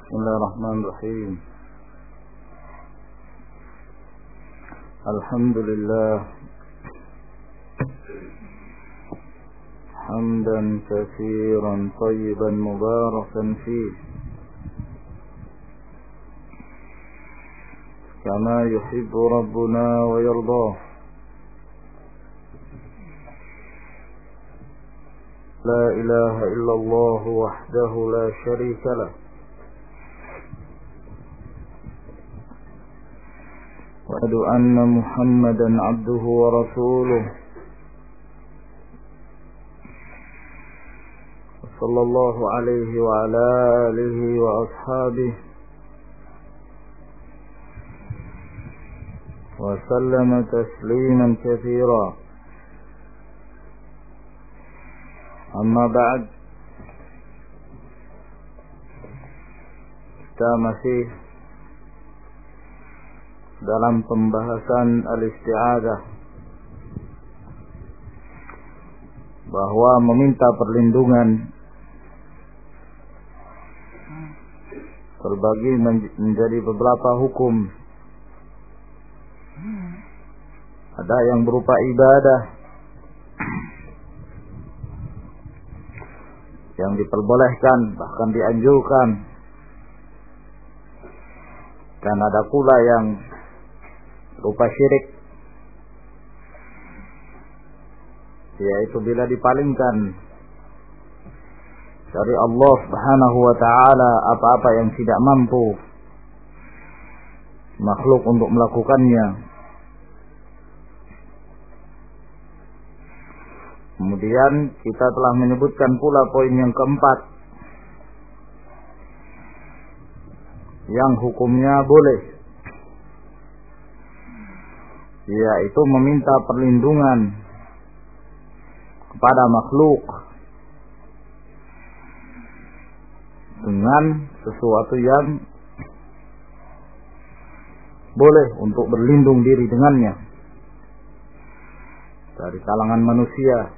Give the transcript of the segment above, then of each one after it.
Bismillahirrahmanirrahim. Alhamdulillah hamdan katsiran thayyiban mubarakan fihi kama yuhibbu rabbuna wa yardah. La ilaha illallah wahdahu la syarika lah. Wa asyhadu anna Muhammadan abduhu wa rasuluh. Sallallahu alaihi wa ala alihi wa ashabihi wa sallama tasliman katsira. Amma ba'd, kita masih dalam pembahasan al-isti'adzah, bahwa meminta perlindungan terbagi menjadi beberapa hukum. Ada yang berupa ibadah yang diperbolehkan, bahkan dianjurkan, dan ada pula yang berupa syirik, yaitu bila dipalingkan dari Allah Subhanahu wa ta'ala apa-apa yang tidak mampu makhluk untuk melakukannya. Kemudian kita telah menyebutkan pula poin yang keempat, yang hukumnya boleh, yaitu meminta perlindungan kepada makhluk dengan sesuatu yang boleh untuk berlindung diri dengannya dari kalangan manusia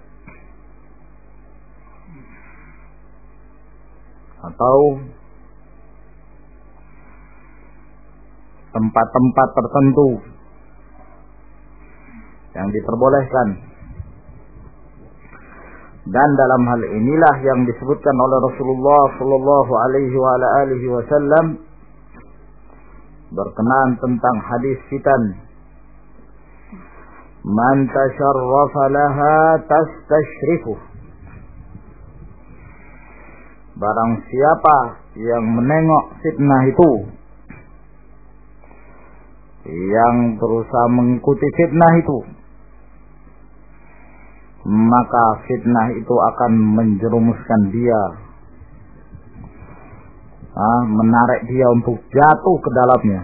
atau tempat-tempat tertentu yang diperbolehkan. Dan dalam hal inilah yang disebutkan oleh Rasulullah sallallahu alaihi wa ala alihi wasallam berkenaan tentang hadis fitan. Man tasharrafa laha tastashrifuh. Barang siapa yang menengok fitnah itu, yang berusaha mengikuti fitnah itu, maka fitnah itu akan menjerumuskan dia, menarik dia untuk jatuh ke dalamnya.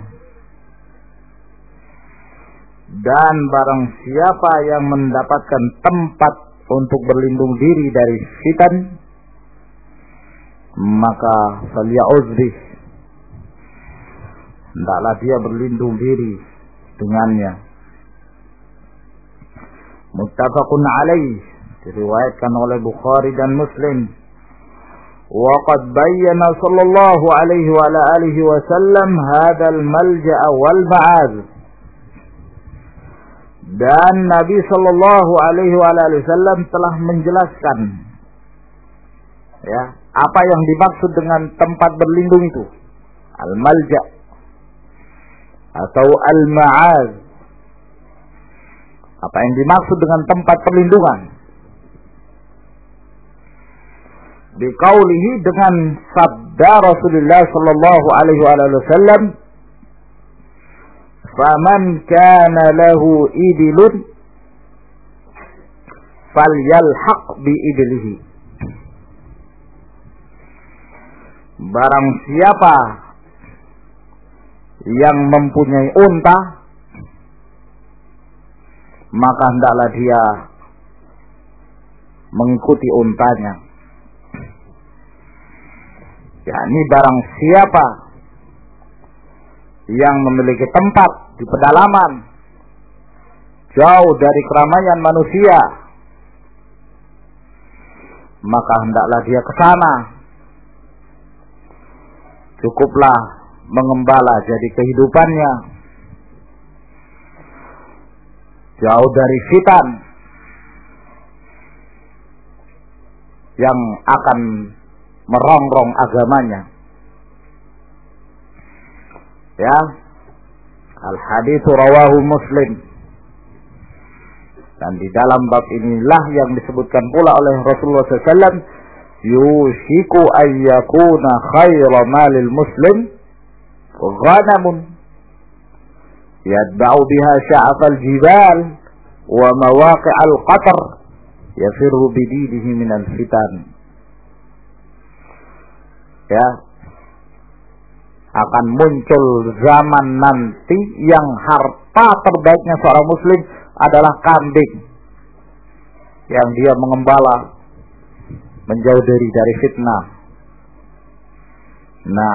Dan barang siapa yang mendapatkan tempat untuk berlindung diri dari fitan, maka falya'udhbih, hendaklah dia berlindung diri dengannya. Muttafaqun alaih, diriwayatkan oleh Bukhari dan Muslim. Wa qad bayyana sallallahu alaihi wa ala alihi wasallam hadzal malja'a wal ma'az. Dan Nabi sallallahu alaihi wa ala alihi wasallam telah menjelaskan, ya, apa yang dimaksud dengan tempat berlindung itu, al-malja' atau al-ma'az. Apa yang dimaksud dengan tempat perlindungan? Biqaulihi, dengan sabda Rasulullah sallallahu alaihi wasallam, "Faman kana lahu ibilun falyalhaq bi iblihi." Barang siapa yang mempunyai unta, maka hendaklah dia mengikuti untanya. yakni barang siapa yang memiliki tempat di pedalaman jauh dari keramaian manusia, maka hendaklah dia ke sana cukuplah mengembala jadi kehidupannya, jauh dari fitan yang akan merongrong agamanya. Ya, al-hadits rawahu Muslim. Dan di dalam bab inilah yang disebutkan pula oleh Rasulullah SAW, yushiku ayyakuna khaira malil muslim ghanamun yadba'u biha sya'afal jibal wa mawaqi'al qatar yafirru bididihi minal fitan. Ya, akan muncul zaman nanti yang harta terbaiknya seorang muslim adalah kambing yang dia mengembala menjauh dari fitnah. Nah,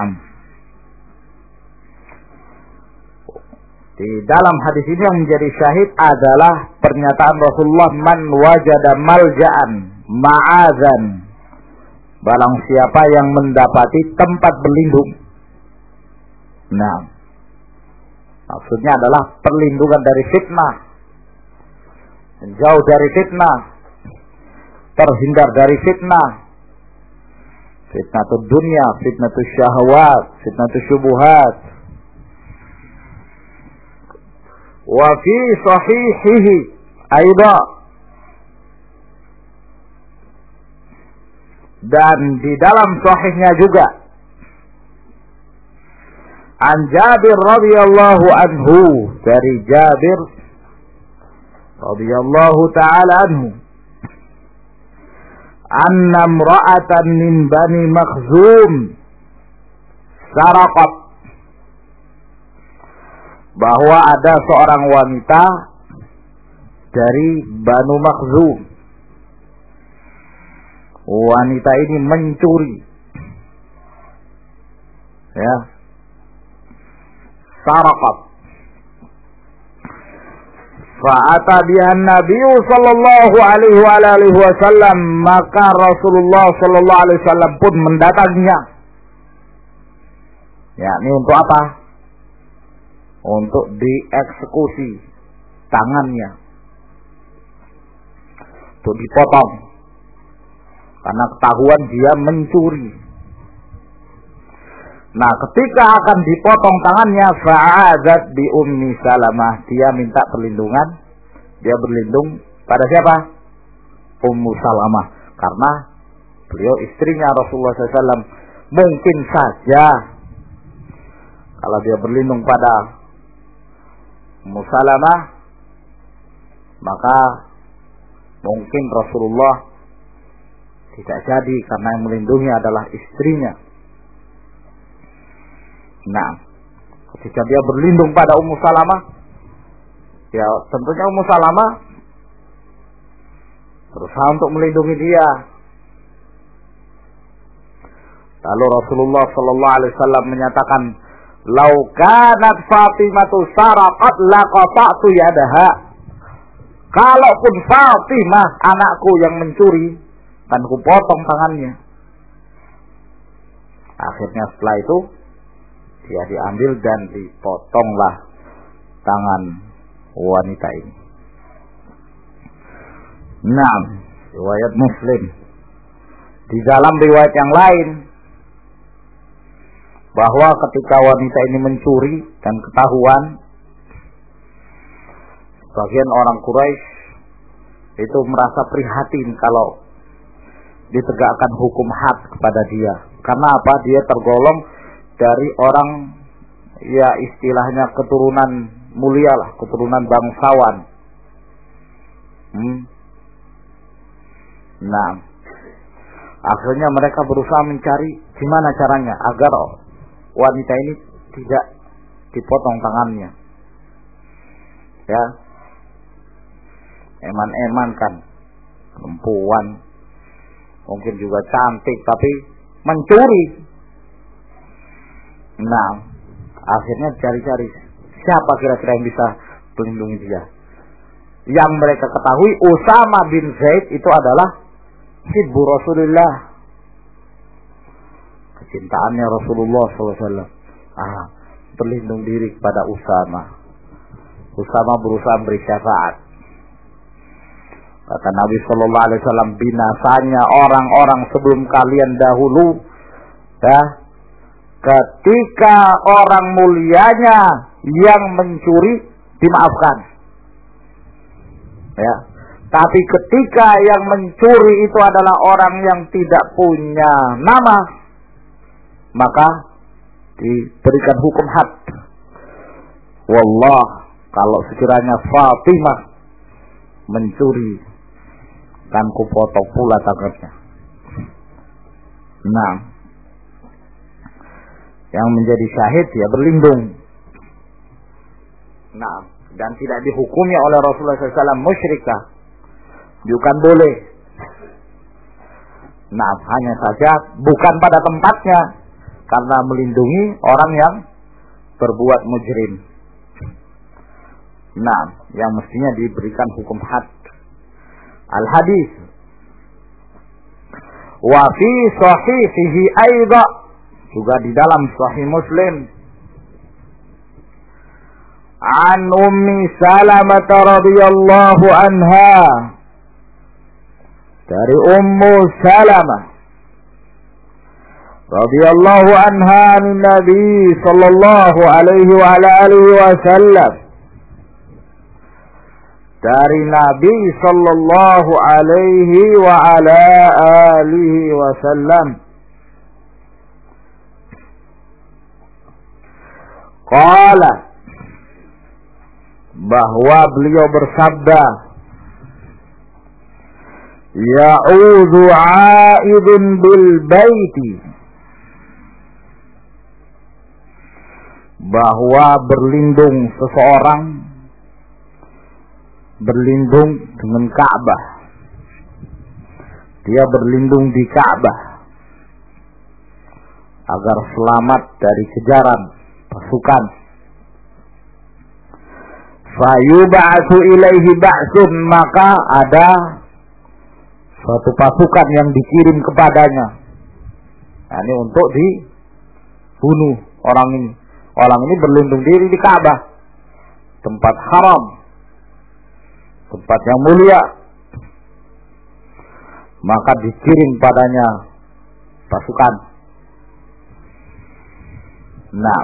di dalam hadis ini yang menjadi syahid adalah pernyataan Rasulullah, man wajada malja'an ma'adzan, barang siapa yang mendapati tempat berlindung. Nah, maksudnya adalah perlindungan dari fitnah, jauh dari fitnah, terhindar dari fitnah, fitnatul dunia, fitnatul syahwat, fitnatul syubuhat. Wa fi sahihihi aidan, dan di dalam sahihnya juga, an Jabir radhiyallahu anhu, dari Jabir radhiyallahu ta'ala anhu, anna imra'atan min Bani Makhzum saraqat, bahwa ada seorang wanita dari Banu Makhzum. Wanita ini mencuri. Ya. Saraqat. Fa'ata biha Nabi sallallahu alaihi wasallam, maka Rasulullah sallallahu alaihi wasallam pun mendatanginya. Ya, ini untuk apa? Untuk dieksekusi tangannya, untuk dipotong karena ketahuan dia mencuri. Nah, ketika akan dipotong tangannya, fa'adzat bi Ummi Salamah, dia minta perlindungan, dia berlindung pada siapa? Ummu Salamah, karena beliau istrinya Rasulullah SAW. Mungkin saja kalau dia berlindung pada Ummu Salamah, maka mungkin Rasulullah tidak jadi, karena yang melindungi adalah istrinya. Nah, ketika dia berlindung pada Ummu Salamah, ya tentunya Ummu Salamah berusaha untuk melindungi dia. Lalu Rasulullah sallallahu alaihi wasallam menyatakan, "Lau kanat Fatimatu saraqat laqata'tu yadaha." Kalaupun Fatimah anakku yang mencuri, kan kupotong tangannya. Akhirnya setelah itu dia diambil dan dipotonglah tangan wanita ini. Nah, riwayat Muslim. Di dalam riwayat yang lain, bahwa ketika wanita ini mencuri dan ketahuan, sebagian orang Quraisy itu merasa prihatin kalau ditegakkan hukum had kepada dia. Karena apa? Dia tergolong dari orang, ya istilahnya keturunan mulia lah, keturunan bangsawan. Nah, akhirnya mereka berusaha mencari gimana caranya agar wanita ini tidak dipotong tangannya. Ya, eman-eman kan, perempuan, mungkin juga cantik tapi mencuri. Nah, akhirnya cari-cari siapa kira-kira yang bisa melindungi dia. Yang mereka ketahui Usama bin Zaid itu adalah hibbu Rasulullah, kecintaannya Rasulullah SAW. Berlindung diri kepada Usama. Usama berusaha beri syafaat. Kata Nabi Sallallahu Alaihi Wasallam, binasanya orang-orang sebelum kalian dahulu, ya, ketika orang mulianya yang mencuri dimaafkan, ya. Tapi ketika yang mencuri itu adalah orang yang tidak punya nama, maka diberikan hukum had. Wallah, kalau sekiranya Fatimah mencuri, kan kupotong pula tangannya. Nah, yang menjadi syahid ya berlindung. Nah, dan tidak dihukumi oleh Rasulullah SAW musyrikah, bukan boleh. Nah, hanya saja bukan pada tempatnya, karena melindungi orang yang berbuat mujrim. Nah, yang mestinya diberikan hukum had. Al-hadis wa fi sahihihi aidha, juga di dalam Sahih Muslim, an Ummi Salamah radhiyallahu anha, dari Ummu Salamah radhiyallahu anha Nabi sallallahu alaihi wa ala alihi wasallam, dari Nabi sallallahu alaihi wa ala alihi wasallam, qala, bahwa beliau bersabda, ya'udzu 'aidun bil baiti, bahwa berlindung seseorang berlindung dengan Ka'bah. Dia berlindung di Ka'bah agar selamat dari kejaran pasukan. Fayub'atsu ilaihi ba'sun, maka ada suatu pasukan yang dikirim kepadanya. Nah, ini untuk dibunuh orang ini. Orang ini berlindung diri di Ka'bah, tempat haram, tempat yang mulia. Maka dikirim padanya pasukan. Nah,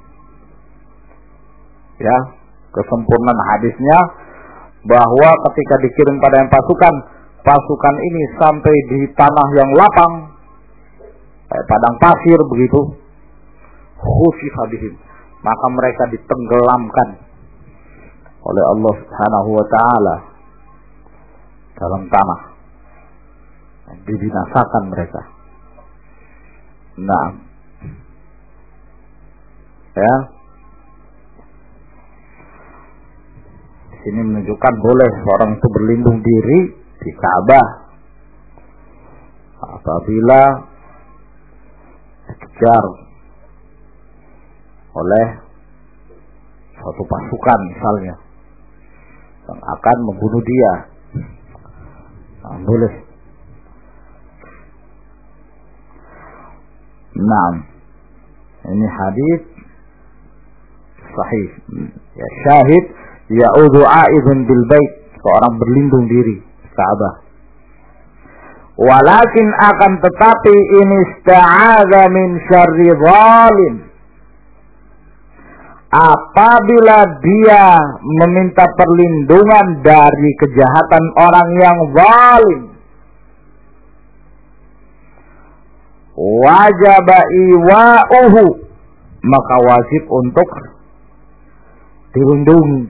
ya, kesempurnaan hadisnya bahwa ketika dikirim pada yang pasukan ini sampai di tanah yang lapang, padang pasir begitu, khusifa bihim, maka mereka ditenggelamkan oleh Allah Subhanahu wa taala dalam tanah, dibinasakan mereka. Nah, ya, sini menunjukkan boleh seorang itu berlindung diri di Ka'bah apabila dikejar oleh suatu pasukan misalnya yang akan membunuh dia. Nah, boleh. Nah, ini hadis sahih. Ya, syahid ya'udzu 'aidun bil bait, seorang berlindung diri Ka'bah. Walakin akan tetapi ini ista'adza min syarri zalim, apabila dia meminta perlindungan dari kejahatan orang yang zalim, wajib iwa'uhu, maka wajib untuk dilindungi,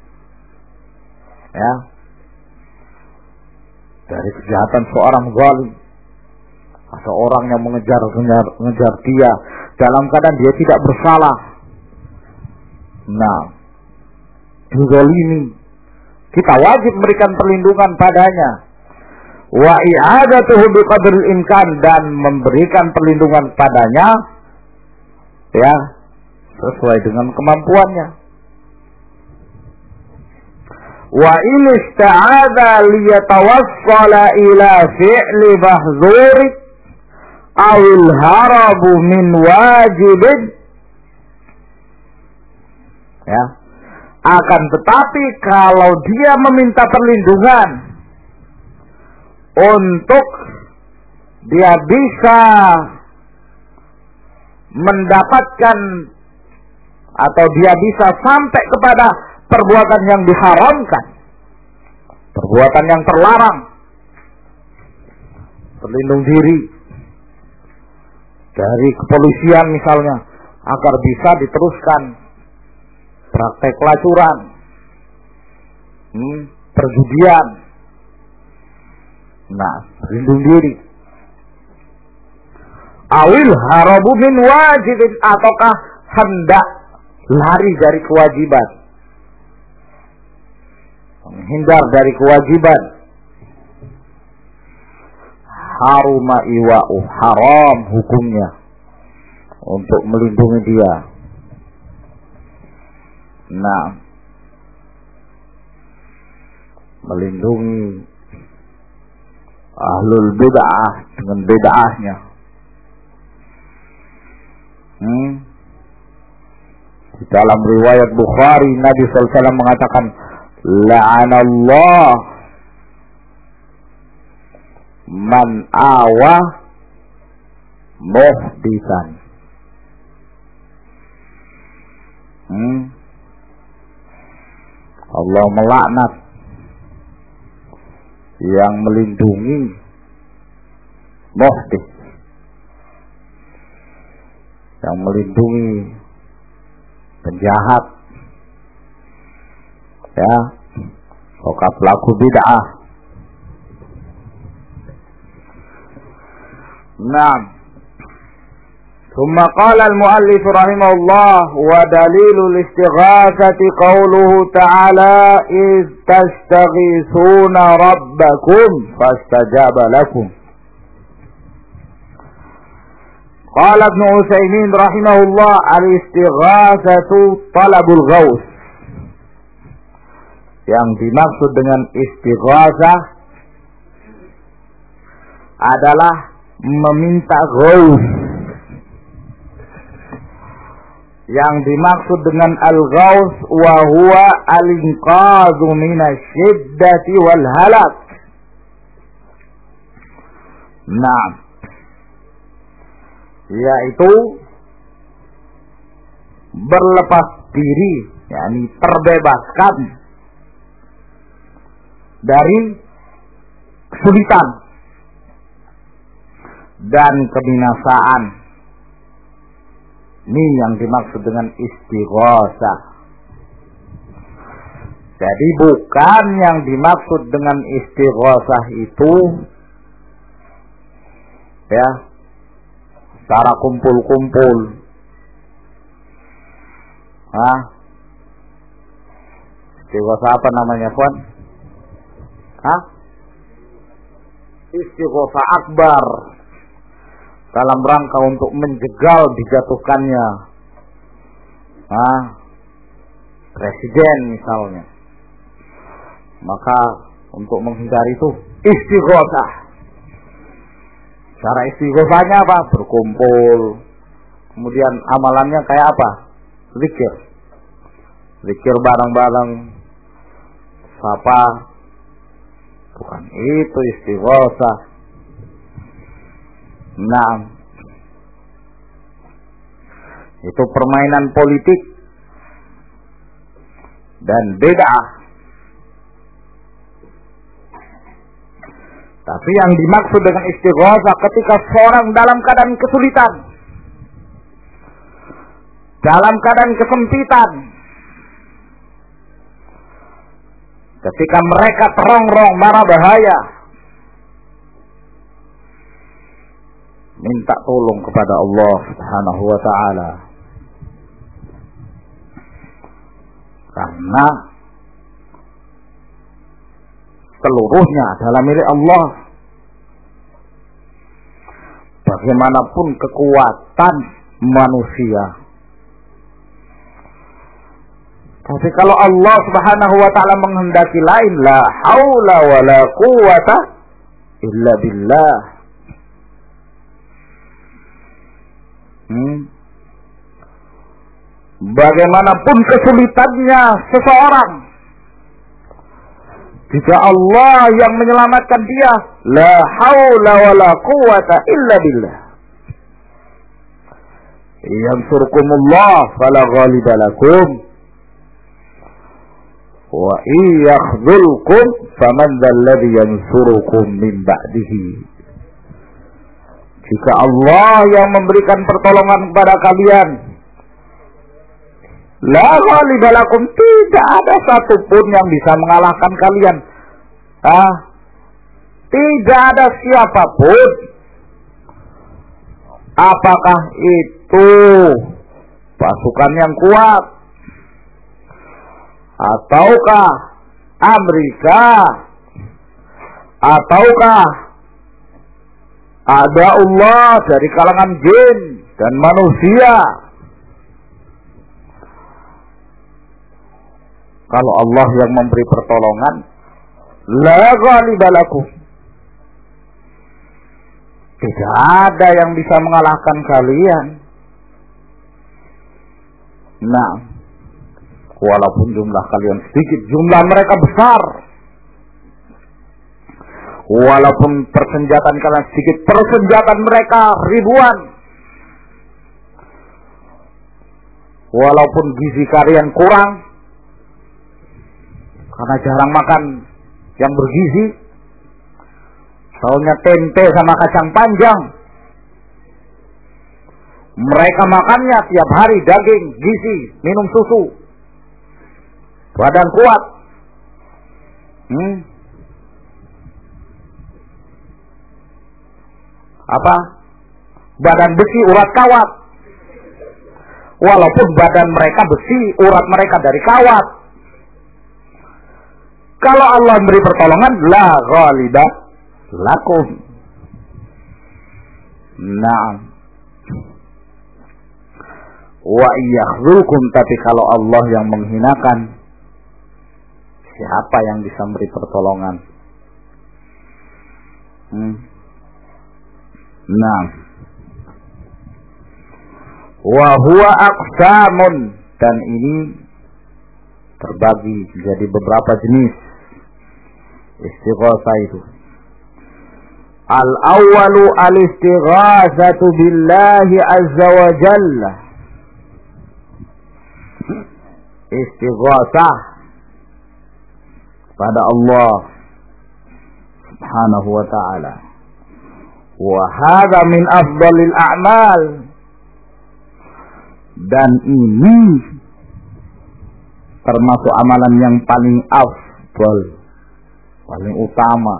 ya, dari kejahatan seorang zalim atau orang yang mengejar dia dalam keadaan dia tidak bersalah. Nah, dizalimi, kita wajib memberikan perlindungan padanya. Wa i'adatuhu biqadril imkan, dan memberikan perlindungan padanya, ya, sesuai dengan kemampuannya. Wa in ista'adza liyatawassala ila fi'li mahdzuri awil harabu min wajibin, ya, akan tetapi kalau dia meminta perlindungan untuk dia bisa mendapatkan atau dia bisa sampai kepada perbuatan yang diharamkan, perbuatan yang terlarang, berlindung diri dari kepolisian misalnya agar bisa diteruskan praktek pelacuran, perjudian. Nah, berlindung diri. Awil harabu min wajibin, ataukah hendak lari dari kewajiban, menghindar dari kewajiban. Haruma iwa'u, haram hukumnya untuk melindungi dia. Nah, melindungi ahlul bid'ah dengan bid'ahnya. Di dalam riwayat Bukhari, Nabi SAW mengatakan, la'anallah man awa muhdisan. Allah melaknat yang melindungi muhdis, yang melindungi penjahat, ya, atau pelaku bid'ah. Naam. ثم قال المؤلف رحمه الله ودليل الاستغاثة قوله تعالى إذ تستغيثون ربكم فاستجاب لكم. قال ابن عثيمين رحمه الله الاستغاثة طلب الغوث. Yang dimaksud dengan istighatsah adalah meminta ghaus. Yang dimaksud dengan al-ghaus wa huwa al-inqadhu minasyiddati wal halak. Nah, yaitu berlepas diri, yakni terbebaskan dari kesulitan dan kebinasaan. Ini yang dimaksud dengan istighatsah. Jadi bukan yang dimaksud dengan istighatsah itu, ya, secara kumpul-kumpul. Istighatsah apa namanya, Puan? Istighatsah akbar, dalam rangka untuk menjegal dijatuhkannya presiden misalnya. Maka untuk menghindari itu istighatsah. Cara istighatsahnya apa? Berkumpul. Kemudian amalannya kayak apa? Zikir. Zikir bareng-bareng. Sapa. Bukan itu istighatsah. Nah, itu permainan politik dan bid'ah. Tapi yang dimaksud dengan istighatsah ketika seorang dalam keadaan kesulitan, dalam keadaan kesempitan, ketika mereka terongrong mara bahaya, minta tolong kepada Allah Subhanahu wa ta'ala. Karena seluruhnya adalah milik Allah. Bagaimanapun kekuatan manusia, tapi kalau Allah Subhanahu wa ta'ala menghendaki lain, la haula wa la quwata illa billah. Bagaimanapun kesulitannya seseorang, jika Allah yang menyelamatkan dia, la haula wala quwwata illa billah. Yansurkumullah fala ghaliba lakum wa iyakhzulkum faman dzalladzi yansurukum min ba'dihi. Jika Allah yang memberikan pertolongan kepada kalian, la ghaliba lakum, tidak ada satupun yang bisa mengalahkan kalian. Tidak ada siapapun. Apakah itu pasukan yang kuat, ataukah Amerika, ataukah ada Allah dari kalangan jin dan manusia? Kalau Allah yang memberi pertolongan, la ghaliba lakum, tidak ada yang bisa mengalahkan kalian. Nah, walaupun jumlah kalian sedikit, jumlah mereka besar. Walaupun persenjataan kalian sedikit, persenjataan mereka ribuan. Walaupun gizi kalian kurang, karena jarang makan yang bergizi, taunya tempe sama kacang panjang. Mereka makannya tiap hari daging, gizi, minum susu, badan kuat. Badan besi, urat kawat. Walaupun badan mereka besi, urat mereka dari kawat. Kalau Allah memberi pertolongan, la ghaliba lakum. Naam. Wa iyakhzulkum, tapi kalau Allah yang menghinakan, siapa yang bisa memberi pertolongan? Nah, wa huwa aqsamun, dan ini terbagi menjadi beberapa jenis istighatsah itu. Al-awwalu al-istighatsatu billahi azza wa jalla. Istighatsah pada Allah subhanahu wa ta'ala. Wa hadha min afdalil a'mal, dan ini termasuk amalan yang paling afdal, paling utama,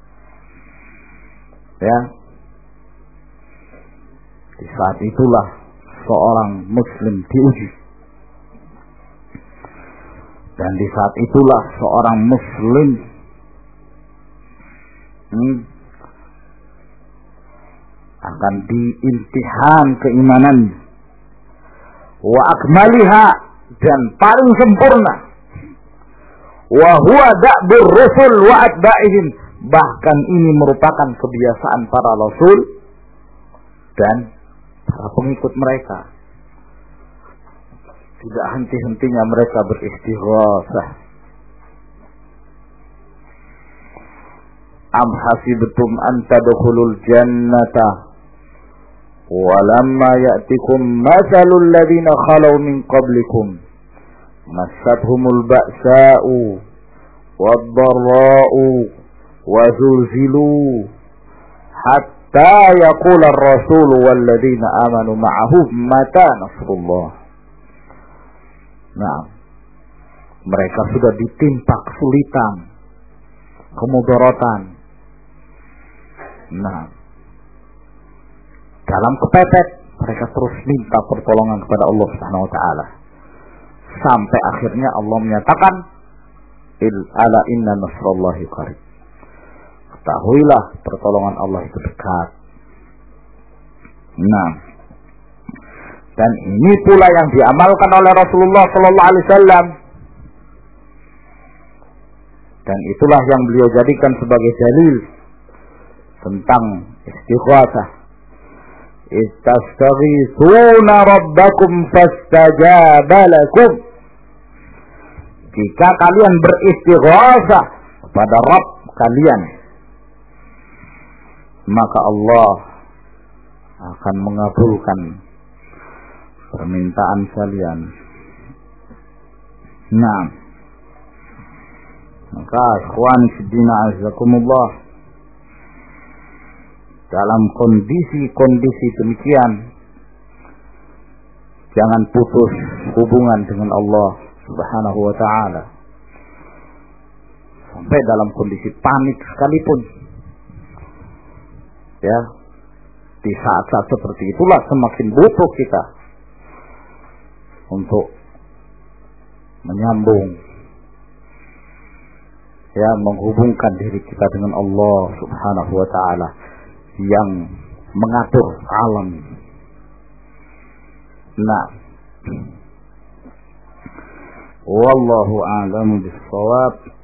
ya. Di saat itulah seorang muslim diuji, dan di saat itulah seorang muslim akan diimtihan keimanan wa akmaliha, dan paling sempurna. Wa huwa da'bur rusul wa atba'ihim, bahkan ini merupakan kebiasaan para rasul dan para pengikut mereka. Tidak henti-hentinya mereka beristighatsah. Am hasibtum an tadkhulul jannata walamma ya'tikum mathalul ladzina khalau min qablikum massathumul ba'sa'u wad-dharra'u wa zulzilu hatta yaqula ar-rasulu wal ladzina amanu ma'ahu mata nasrullah. Nah, mereka sudah ditimpa kesulitan, kemudaratan. Nah, dalam kepepet mereka terus minta pertolongan kepada Allah Subhanahu wa taala. Sampai akhirnya Allah menyatakan, ala inna nasrallahi qarib. Ketahuilah pertolongan Allah itu dekat. Nah, dan ini pula yang diamalkan oleh Rasulullah sallallahu alaihi wasallam. Dan itulah yang beliau jadikan sebagai dalil tentang istighatsah. istastaghithuna rabbakum fastajaba lakum. Jika kalian beristighosah kepada Rabb kalian, maka Allah akan mengabulkan permintaan kalian. Nah, maka ikhwan fillah azakumullah, dalam kondisi-kondisi demikian jangan putus hubungan dengan Allah Subhanahu wa ta'ala. Sampai dalam kondisi panik sekalipun, ya, di saat-saat seperti itulah semakin butuh kita untuk menyambung, ya, menghubungkan diri kita dengan Allah Subhanahu wa ta'ala yang mengatur alam. Nah, wallahu a'lamu bis-shawab.